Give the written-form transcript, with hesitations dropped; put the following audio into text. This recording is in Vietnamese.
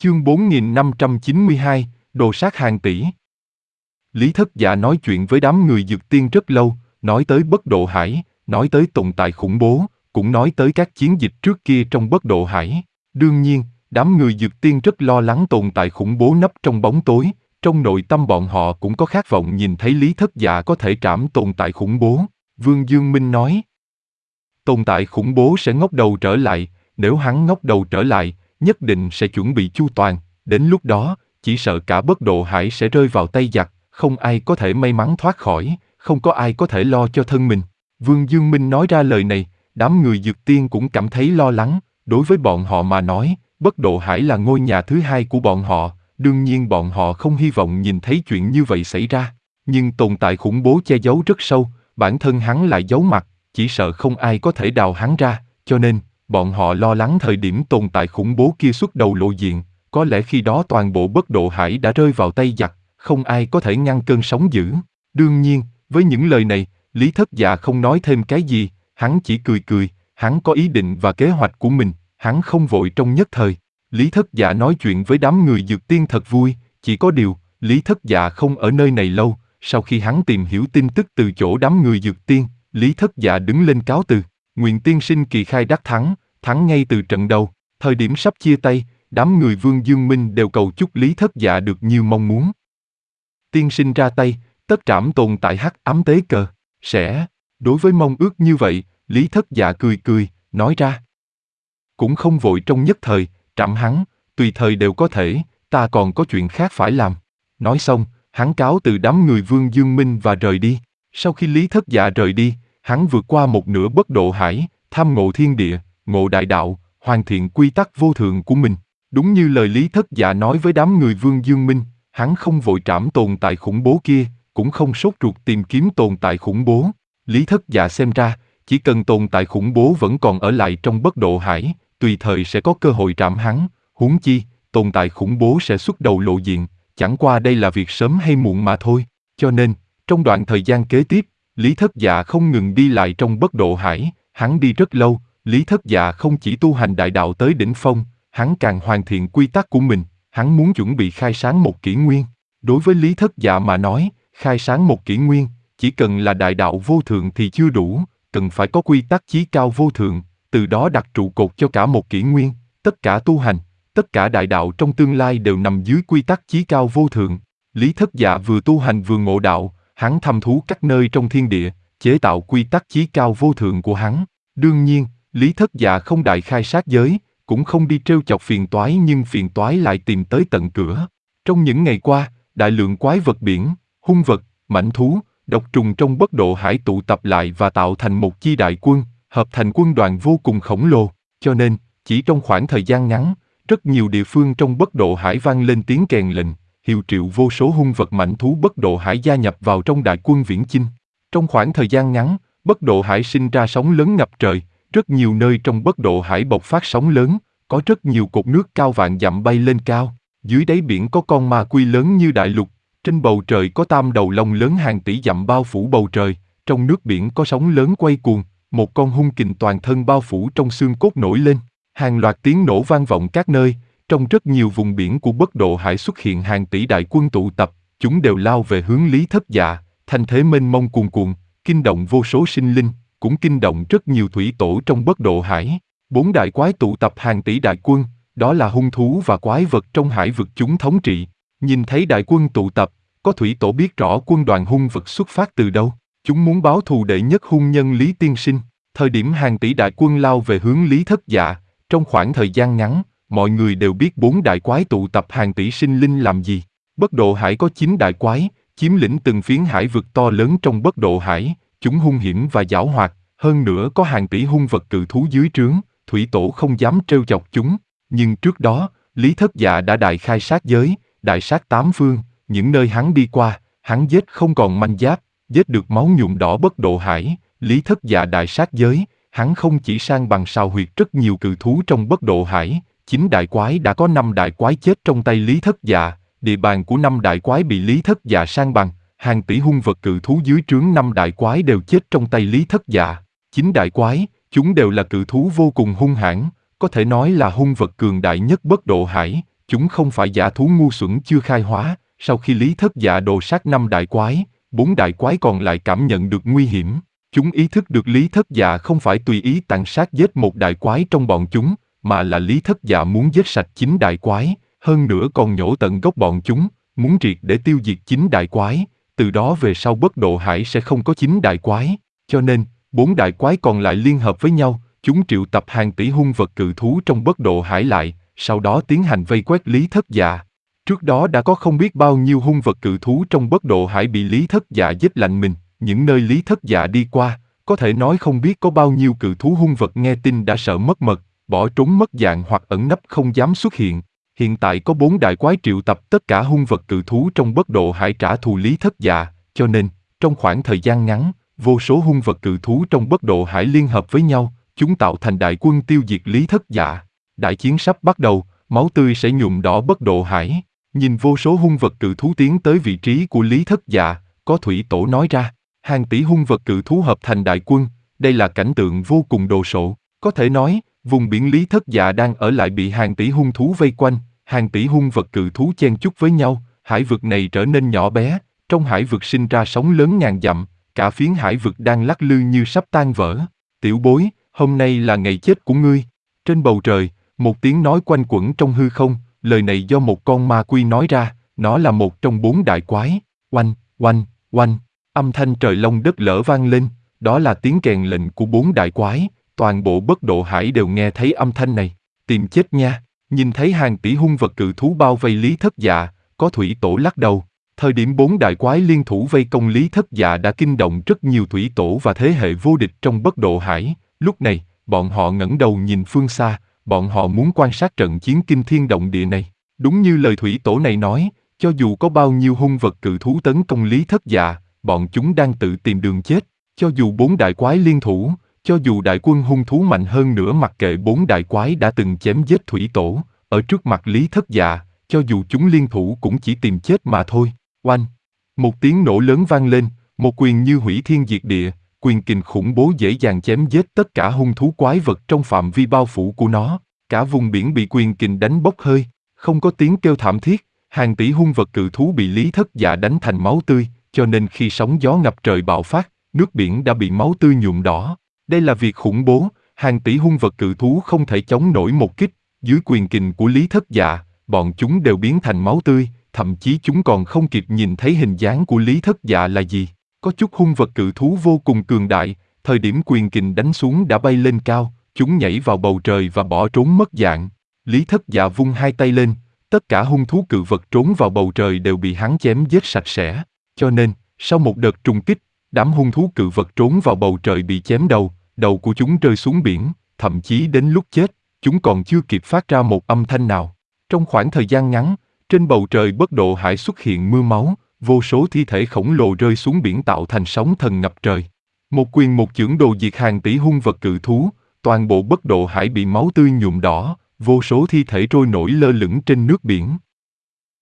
Chương 4592, Đồ sát hàng tỷ. Lý Thất Dạ nói chuyện với đám người dược tiên rất lâu, nói tới Bất Độ Hải, nói tới tồn tại khủng bố, cũng nói tới các chiến dịch trước kia trong Bất Độ Hải. Đương nhiên, đám người dược tiên rất lo lắng tồn tại khủng bố nấp trong bóng tối, trong nội tâm bọn họ cũng có khát vọng nhìn thấy Lý Thất Dạ có thể trảm tồn tại khủng bố. Vương Dương Minh nói, tồn tại khủng bố sẽ ngóc đầu trở lại, nếu hắn ngóc đầu trở lại, nhất định sẽ chuẩn bị chu toàn, đến lúc đó, chỉ sợ cả Bất Độ Hải sẽ rơi vào tay giặc, không ai có thể may mắn thoát khỏi, không có ai có thể lo cho thân mình. Vương Dương Minh nói ra lời này, đám người dược tiên cũng cảm thấy lo lắng, đối với bọn họ mà nói, Bất Độ Hải là ngôi nhà thứ hai của bọn họ, đương nhiên bọn họ không hy vọng nhìn thấy chuyện như vậy xảy ra. Nhưng tồn tại khủng bố che giấu rất sâu, bản thân hắn lại giấu mặt, chỉ sợ không ai có thể đào hắn ra, cho nên, bọn họ lo lắng thời điểm tồn tại khủng bố kia xuất đầu lộ diện, có lẽ khi đó toàn bộ Bất Độ Hải đã rơi vào tay giặc, không ai có thể ngăn cơn sóng dữ. Đương nhiên, với những lời này, Lý Thất Dạ không nói thêm cái gì, hắn chỉ cười cười, hắn có ý định và kế hoạch của mình, hắn không vội trong nhất thời. Lý Thất Dạ nói chuyện với đám người dược tiên thật vui, chỉ có điều, Lý Thất Dạ không ở nơi này lâu, sau khi hắn tìm hiểu tin tức từ chỗ đám người dược tiên, Lý Thất Dạ đứng lên cáo từ, nguyện tiên sinh kỳ khai đắc thắng, thắng ngay từ trận đầu, thời điểm sắp chia tay, đám người Vương Dương Minh đều cầu chúc Lý Thất Dạ được như mong muốn. Tiên sinh ra tay, tất trảm tồn tại hắc ám tế cờ, sẽ, đối với mong ước như vậy, Lý Thất Dạ cười cười, nói ra. Cũng không vội trong nhất thời, trảm hắn, tùy thời đều có thể, ta còn có chuyện khác phải làm. Nói xong, hắn cáo từ đám người Vương Dương Minh và rời đi. Sau khi Lý Thất Dạ rời đi, hắn vượt qua một nửa Bất Độ Hải, tham ngộ thiên địa, ngộ đại đạo, hoàn thiện quy tắc vô thượng của mình. Đúng như lời Lý Thất Dạ nói với đám người Vương Dương Minh, hắn không vội trảm tồn tại khủng bố kia, cũng không sốt ruột tìm kiếm tồn tại khủng bố. Lý Thất Dạ xem ra, chỉ cần tồn tại khủng bố vẫn còn ở lại trong Bất Độ Hải, tùy thời sẽ có cơ hội trảm hắn, huống chi, tồn tại khủng bố sẽ xuất đầu lộ diện, chẳng qua đây là việc sớm hay muộn mà thôi. Cho nên, trong đoạn thời gian kế tiếp, Lý Thất Dạ không ngừng đi lại trong Bất Độ Hải, hắn đi rất lâu, Lý Thất Dạ không chỉ tu hành đại đạo tới đỉnh phong, hắn càng hoàn thiện quy tắc của mình, hắn muốn chuẩn bị khai sáng một kỷ nguyên. Đối với Lý Thất Dạ mà nói, khai sáng một kỷ nguyên, chỉ cần là đại đạo vô thượng thì chưa đủ, cần phải có quy tắc chí cao vô thượng, từ đó đặt trụ cột cho cả một kỷ nguyên, tất cả tu hành, tất cả đại đạo trong tương lai đều nằm dưới quy tắc chí cao vô thượng. Lý Thất Dạ vừa tu hành vừa ngộ đạo, hắn thăm thú các nơi trong thiên địa, chế tạo quy tắc chí cao vô thượng của hắn. Đương nhiên, Lý Thất Dạ không đại khai sát giới, cũng không đi trêu chọc phiền toái nhưng phiền toái lại tìm tới tận cửa. Trong những ngày qua, đại lượng quái vật biển, hung vật, mãnh thú, độc trùng trong Bất Độ Hải tụ tập lại và tạo thành một chi đại quân, hợp thành quân đoàn vô cùng khổng lồ, cho nên, chỉ trong khoảng thời gian ngắn, rất nhiều địa phương trong Bất Độ Hải vang lên tiếng kèn lệnh, hiệu triệu vô số hung vật mãnh thú Bất Độ Hải gia nhập vào trong đại quân viễn chinh. Trong khoảng thời gian ngắn, Bất Độ Hải sinh ra sóng lớn ngập trời, rất nhiều nơi trong Bất Độ Hải bộc phát sóng lớn, có rất nhiều cột nước cao vạn dặm bay lên cao, dưới đáy biển có con ma quy lớn như đại lục, trên bầu trời có tam đầu long lớn hàng tỷ dặm bao phủ bầu trời, trong nước biển có sóng lớn quay cuồng, một con hung kình toàn thân bao phủ trong xương cốt nổi lên, hàng loạt tiếng nổ vang vọng các nơi, trong rất nhiều vùng biển của Bất Độ Hải xuất hiện hàng tỷ đại quân tụ tập, chúng đều lao về hướng Lý Thất Dạ, thanh thế mênh mông cuồn cuộn, kinh động vô số sinh linh, cũng kinh động rất nhiều thủy tổ trong Bất Độ Hải. 4 đại quái tụ tập hàng tỷ đại quân, đó là hung thú và quái vật trong hải vực chúng thống trị. Nhìn thấy đại quân tụ tập, có thủy tổ biết rõ quân đoàn hung vật xuất phát từ đâu. Chúng muốn báo thù đệ nhất hung nhân Lý Tiên Sinh. Thời điểm hàng tỷ đại quân lao về hướng Lý Thất Dạ, trong khoảng thời gian ngắn, mọi người đều biết 4 đại quái tụ tập hàng tỷ sinh linh làm gì. Bất Độ Hải có 9 đại quái, chiếm lĩnh từng phiến hải vực to lớn trong Bất Độ Hải, chúng hung hiểm và giảo hoạt, hơn nữa có hàng tỷ hung vật cự thú dưới trướng, thủy tổ không dám trêu chọc chúng. Nhưng trước đó, Lý Thất Dạ đã đại khai sát giới, đại sát 8 phương, những nơi hắn đi qua, hắn giết không còn manh giáp, giết được máu nhuộm đỏ Bất Độ Hải. Lý Thất Dạ đại sát giới, hắn không chỉ san bằng sào huyệt rất nhiều cự thú trong Bất Độ Hải, 9 đại quái đã có 5 đại quái chết trong tay Lý Thất Dạ, địa bàn của 5 đại quái bị Lý Thất Dạ san bằng, hàng tỷ hung vật cự thú dưới trướng 5 đại quái đều chết trong tay Lý Thất Dạ. 9 đại quái, chúng đều là cự thú vô cùng hung hãn, có thể nói là hung vật cường đại nhất Bất Độ Hải, chúng không phải dã thú ngu xuẩn chưa khai hóa. Sau khi Lý Thất Dạ đồ sát 5 đại quái, 4 đại quái còn lại cảm nhận được nguy hiểm. Chúng ý thức được Lý Thất Dạ không phải tùy ý tàn sát giết một đại quái trong bọn chúng, mà là Lý Thất Dạ muốn giết sạch 9 đại quái, hơn nữa còn nhổ tận gốc bọn chúng, muốn triệt để tiêu diệt 9 đại quái, từ đó về sau Bất Độ Hải sẽ không có 9 đại quái. Cho nên, 4 đại quái còn lại liên hợp với nhau, chúng triệu tập hàng tỷ hung vật cự thú trong Bất Độ Hải lại, sau đó tiến hành vây quét Lý Thất Dạ. Trước đó đã có không biết bao nhiêu hung vật cự thú trong Bất Độ Hải bị Lý Thất Dạ giết lạnh mình, những nơi Lý Thất Dạ đi qua, có thể nói không biết có bao nhiêu cự thú hung vật nghe tin đã sợ mất mật, bỏ trốn mất dạng hoặc ẩn nấp không dám xuất hiện. Hiện tại có 4 đại quái triệu tập tất cả hung vật cự thú trong Bất Độ Hải trả thù Lý Thất Dạ, cho nên, trong khoảng thời gian ngắn, vô số hung vật cự thú trong Bất Độ Hải liên hợp với nhau, chúng tạo thành đại quân tiêu diệt Lý Thất Dạ. Đại chiến sắp bắt đầu, máu tươi sẽ nhuộm đỏ Bất Độ Hải. Nhìn vô số hung vật cự thú tiến tới vị trí của Lý Thất Dạ, có thủy tổ nói ra, hàng tỷ hung vật cự thú hợp thành đại quân, đây là cảnh tượng vô cùng đồ sộ. Có thể nói, vùng biển Lý Thất Dạ đang ở lại bị hàng tỷ hung thú vây quanh, hàng tỷ hung vật cự thú chen chúc với nhau, hải vực này trở nên nhỏ bé, trong hải vực sinh ra sóng lớn ngàn dặm, cả phiến hải vực đang lắc lư như sắp tan vỡ. Tiểu bối, hôm nay là ngày chết của ngươi. Trên bầu trời, một tiếng nói quanh quẩn trong hư không, lời này do một con ma quy nói ra, nó là một trong 4 đại quái. Oanh, oanh, oanh, âm thanh trời long đất lở vang lên, đó là tiếng kèn lệnh của 4 đại quái, toàn bộ Bất Độ Hải đều nghe thấy âm thanh này. Tìm chết nha. Nhìn thấy hàng tỷ hung vật cự thú bao vây Lý Thất Dạ, có thủy tổ lắc đầu. Thời điểm 4 đại quái liên thủ vây công Lý Thất Dạ đã kinh động rất nhiều thủy tổ và thế hệ vô địch trong Bất Độ Hải. Lúc này, bọn họ ngẩng đầu nhìn phương xa, bọn họ muốn quan sát trận chiến kinh thiên động địa này. Đúng như lời thủy tổ này nói, cho dù có bao nhiêu hung vật cự thú tấn công Lý Thất Dạ, bọn chúng đang tự tìm đường chết. Cho dù 4 đại quái liên thủ, cho dù đại quân hung thú mạnh hơn nữa mặc kệ 4 đại quái đã từng chém giết thủy tổ, ở trước mặt Lý Thất Dạ, cho dù chúng liên thủ cũng chỉ tìm chết mà thôi. Oanh! Một tiếng nổ lớn vang lên, một quyền như hủy thiên diệt địa, quyền kình khủng bố dễ dàng chém giết tất cả hung thú quái vật trong phạm vi bao phủ của nó. Cả vùng biển bị quyền kình đánh bốc hơi, không có tiếng kêu thảm thiết, hàng tỷ hung vật cự thú bị Lý Thất Dạ đánh thành máu tươi, cho nên khi sóng gió ngập trời bạo phát, nước biển đã bị máu tươi nhuộm đỏ. Đây là việc khủng bố, hàng tỷ hung vật cự thú không thể chống nổi một kích, dưới quyền kình của Lý Thất Dạ, bọn chúng đều biến thành máu tươi, thậm chí chúng còn không kịp nhìn thấy hình dáng của Lý Thất Dạ là gì. Có chút hung vật cự thú vô cùng cường đại, thời điểm quyền kình đánh xuống đã bay lên cao, chúng nhảy vào bầu trời và bỏ trốn mất dạng. Lý Thất Dạ vung hai tay lên, tất cả hung thú cự vật trốn vào bầu trời đều bị hắn chém giết sạch sẽ. Cho nên, sau một đợt trùng kích, đám hung thú cự vật trốn vào bầu trời bị chém đầu, đầu của chúng rơi xuống biển, thậm chí đến lúc chết, chúng còn chưa kịp phát ra một âm thanh nào. Trong khoảng thời gian ngắn, trên bầu trời Bất Độ Hải xuất hiện mưa máu, vô số thi thể khổng lồ rơi xuống biển tạo thành sóng thần ngập trời. Một quyền một chưởng đồ diệt hàng tỷ hung vật cự thú, toàn bộ Bất Độ Hải bị máu tươi nhuộm đỏ, vô số thi thể trôi nổi lơ lửng trên nước biển.